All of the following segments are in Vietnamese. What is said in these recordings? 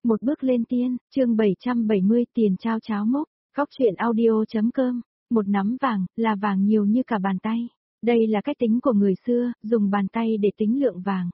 Một bước lên tiên, chương 770 tiền trao cháo mốc, góc truyện audio.com, một nắm vàng, là vàng nhiều như cả bàn tay. Đây là cách tính của người xưa, dùng bàn tay để tính lượng vàng.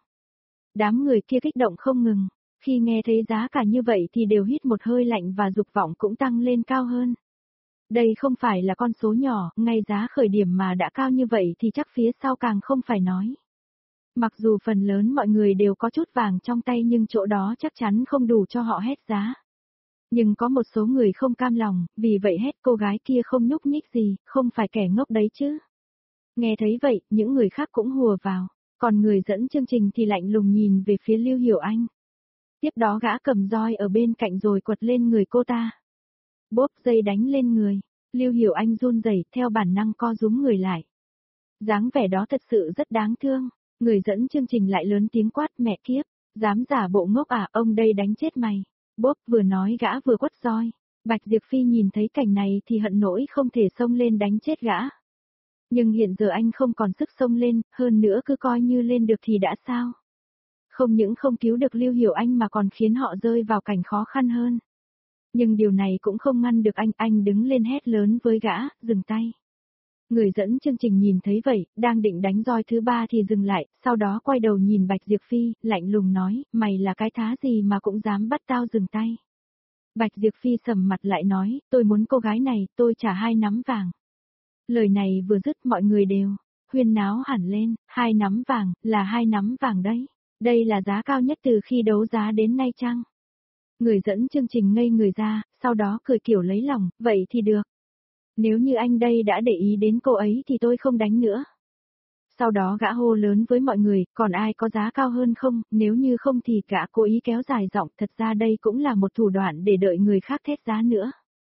Đám người kia kích động không ngừng, khi nghe thấy giá cả như vậy thì đều hít một hơi lạnh và dục vọng cũng tăng lên cao hơn. Đây không phải là con số nhỏ, ngay giá khởi điểm mà đã cao như vậy thì chắc phía sau càng không phải nói. Mặc dù phần lớn mọi người đều có chút vàng trong tay nhưng chỗ đó chắc chắn không đủ cho họ hét giá. Nhưng có một số người không cam lòng, vì vậy hét cô gái kia không nhúc nhích gì, không phải kẻ ngốc đấy chứ. Nghe thấy vậy, những người khác cũng hùa vào, còn người dẫn chương trình thì lạnh lùng nhìn về phía Lưu Hiểu Anh. Tiếp đó gã cầm roi ở bên cạnh rồi quật lên người cô ta. Bốp dây đánh lên người, Lưu Hiểu Anh run rẩy theo bản năng co rúm người lại. Dáng vẻ đó thật sự rất đáng thương. Người dẫn chương trình lại lớn tiếng quát mẹ kiếp, dám giả bộ ngốc à, ông đây đánh chết mày. Bốp vừa nói gã vừa quất roi. Bạch Diệp Phi nhìn thấy cảnh này thì hận nỗi không thể xông lên đánh chết gã. Nhưng hiện giờ anh không còn sức xông lên, hơn nữa cứ coi như lên được thì đã sao. Không những không cứu được Lưu Hiểu Anh mà còn khiến họ rơi vào cảnh khó khăn hơn. Nhưng điều này cũng không ngăn được anh đứng lên hét lớn với gã, dừng tay. Người dẫn chương trình nhìn thấy vậy, đang định đánh roi thứ ba thì dừng lại, sau đó quay đầu nhìn Bạch Diệp Phi, lạnh lùng nói, mày là cái thá gì mà cũng dám bắt tao dừng tay. Bạch Diệp Phi sầm mặt lại nói, tôi muốn cô gái này, tôi trả 2 nắm vàng. Lời này vừa dứt mọi người đều huyên náo hẳn lên, 2 nắm vàng, là 2 nắm vàng đấy. Đây là giá cao nhất từ khi đấu giá đến nay chăng? Người dẫn chương trình ngây người ra, sau đó cười kiểu lấy lòng, vậy thì được. Nếu như anh đây đã để ý đến cô ấy thì tôi không đánh nữa. Sau đó gã hô lớn với mọi người, còn ai có giá cao hơn không, nếu như không thì gã cố ý kéo dài giọng, thật ra đây cũng là một thủ đoạn để đợi người khác thét giá nữa.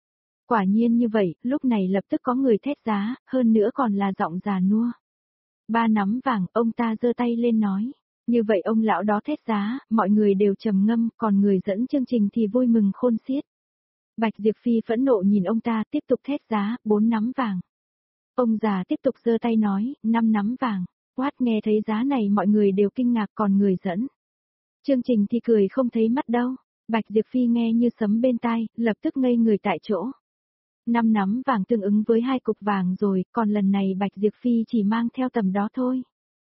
Quả nhiên như vậy, lúc này lập tức có người thét giá, hơn nữa còn là giọng già nua. 3 nắm vàng, ông ta giơ tay lên nói. Như vậy ông lão đó thét giá, mọi người đều trầm ngâm, còn người dẫn chương trình thì vui mừng khôn xiết. Bạch Diệp Phi phẫn nộ nhìn ông ta tiếp tục thét giá, 4 nắm vàng. Ông già tiếp tục giơ tay nói, 5 nắm vàng. Quát nghe thấy giá này mọi người đều kinh ngạc còn người dẫn chương trình thì cười không thấy mắt đâu. Bạch Diệp Phi nghe như sấm bên tai, lập tức ngây người tại chỗ. 5 nắm vàng tương ứng với 2 cục vàng rồi, còn lần này Bạch Diệp Phi chỉ mang theo tầm đó thôi.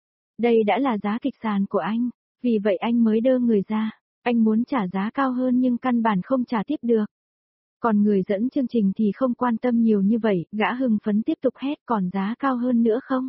Đây đã là giá kịch sàn của anh, vì vậy anh mới đơ người ra. Anh muốn trả giá cao hơn nhưng căn bản không trả tiếp được. Còn người dẫn chương trình thì không quan tâm nhiều như vậy, gã hưng phấn tiếp tục hét còn giá cao hơn nữa không?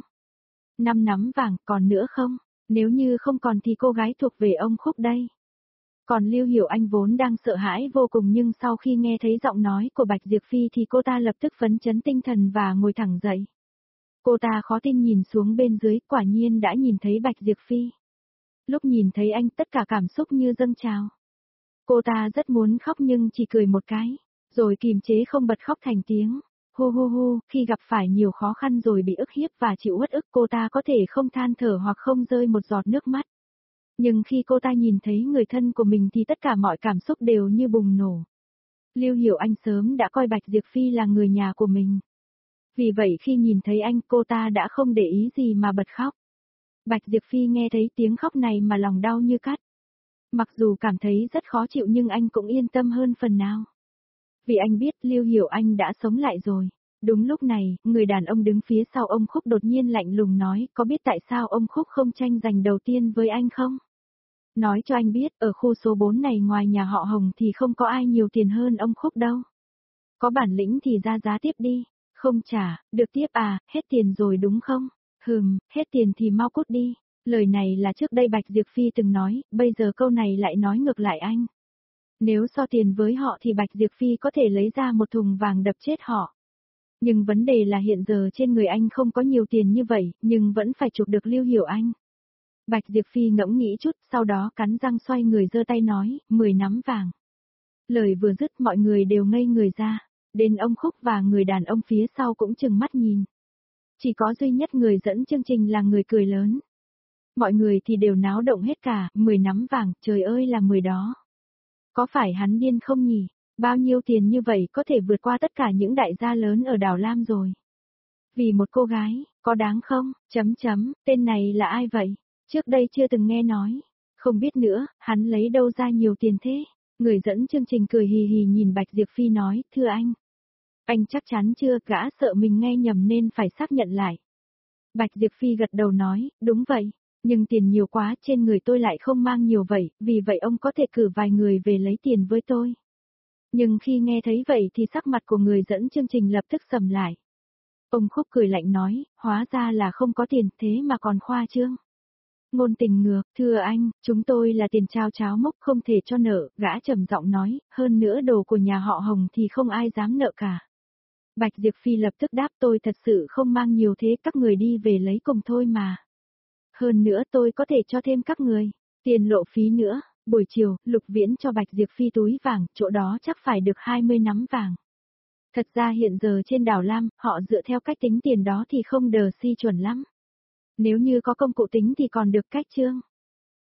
5 nắm vàng còn nữa không? Nếu như không còn thì cô gái thuộc về ông Khúc đây. Còn Lưu Hiểu Anh vốn đang sợ hãi vô cùng nhưng sau khi nghe thấy giọng nói của Bạch Diệp Phi thì cô ta lập tức phấn chấn tinh thần và ngồi thẳng dậy. Cô ta khó tin nhìn xuống bên dưới, quả nhiên đã nhìn thấy Bạch Diệp Phi. Lúc nhìn thấy anh tất cả cảm xúc như dâng trào. Cô ta rất muốn khóc nhưng chỉ cười một cái, rồi kìm chế không bật khóc thành tiếng. Hu hu hu, khi gặp phải nhiều khó khăn rồi bị ức hiếp và chịu uất ức cô ta có thể không than thở hoặc không rơi một giọt nước mắt. Nhưng khi cô ta nhìn thấy người thân của mình thì tất cả mọi cảm xúc đều như bùng nổ. Lưu Hiểu Anh sớm đã coi Bạch Diệp Phi là người nhà của mình. Vì vậy khi nhìn thấy anh cô ta đã không để ý gì mà bật khóc. Bạch Diệp Phi nghe thấy tiếng khóc này mà lòng đau như cắt. Mặc dù cảm thấy rất khó chịu nhưng anh cũng yên tâm hơn phần nào. Vì anh biết Lưu Hiểu Anh đã sống lại rồi. Đúng lúc này, người đàn ông đứng phía sau ông Khúc đột nhiên lạnh lùng nói, có biết tại sao ông Khúc không tranh giành đầu tiên với anh không? Nói cho anh biết, ở khu số 4 này ngoài nhà họ Hồng thì không có ai nhiều tiền hơn ông Khúc đâu. Có bản lĩnh thì ra giá tiếp đi. Không trả, được tiếp à, hết tiền rồi đúng không? Hết tiền thì mau cút đi. Lời này là trước đây Bạch Diệp Phi từng nói, bây giờ câu này lại nói ngược lại anh. Nếu so tiền với họ thì Bạch Diệp Phi có thể lấy ra một thùng vàng đập chết họ. Nhưng vấn đề là hiện giờ trên người anh không có nhiều tiền như vậy, nhưng vẫn phải chụp được Lưu Hiểu Anh. Bạch Diệp Phi ngẫm nghĩ chút, sau đó cắn răng xoay người giơ tay nói, 10 nắm vàng. Lời vừa dứt mọi người đều ngây người ra, đến ông Khúc và người đàn ông phía sau cũng trừng mắt nhìn. Chỉ có duy nhất người dẫn chương trình là người cười lớn. Mọi người thì đều náo động hết cả, 10 nắm vàng, trời ơi là 10 đó. Có phải hắn điên không nhỉ? Bao nhiêu tiền như vậy có thể vượt qua tất cả những đại gia lớn ở đảo Lam rồi. Vì một cô gái, có đáng không? Tên này là ai vậy? Trước đây chưa từng nghe nói. Không biết nữa, hắn lấy đâu ra nhiều tiền thế? Người dẫn chương trình cười hì hì nhìn Bạch Diệp Phi nói, thưa anh chắc chắn chưa, gã sợ mình nghe nhầm nên phải xác nhận lại. Bạch Diệp Phi gật đầu nói, đúng vậy, nhưng tiền nhiều quá, trên người tôi lại không mang nhiều vậy, vì vậy ông có thể cử vài người về lấy tiền với tôi. Nhưng khi nghe thấy vậy thì sắc mặt của người dẫn chương trình lập tức sầm lại. Ông Khúc cười lạnh nói, hóa ra là không có tiền thế mà còn khoa trương. Ngôn Tình ngược, thưa anh, chúng tôi là tiền trao cháo mốc không thể cho nợ, gã trầm giọng nói, hơn nữa đồ của nhà họ Hồng thì không ai dám nợ cả. Bạch Diệp Phi lập tức đáp tôi thật sự không mang nhiều thế các người đi về lấy cùng thôi mà. Hơn nữa tôi có thể cho thêm các người, tiền lộ phí nữa. Buổi chiều, Lục Viễn cho Bạch Diệp Phi túi vàng, chỗ đó chắc phải được 20 nắm vàng. Thật ra hiện giờ trên đảo Lam, họ dựa theo cách tính tiền đó thì không đờ si chuẩn lắm. Nếu như có công cụ tính thì còn được cách chương.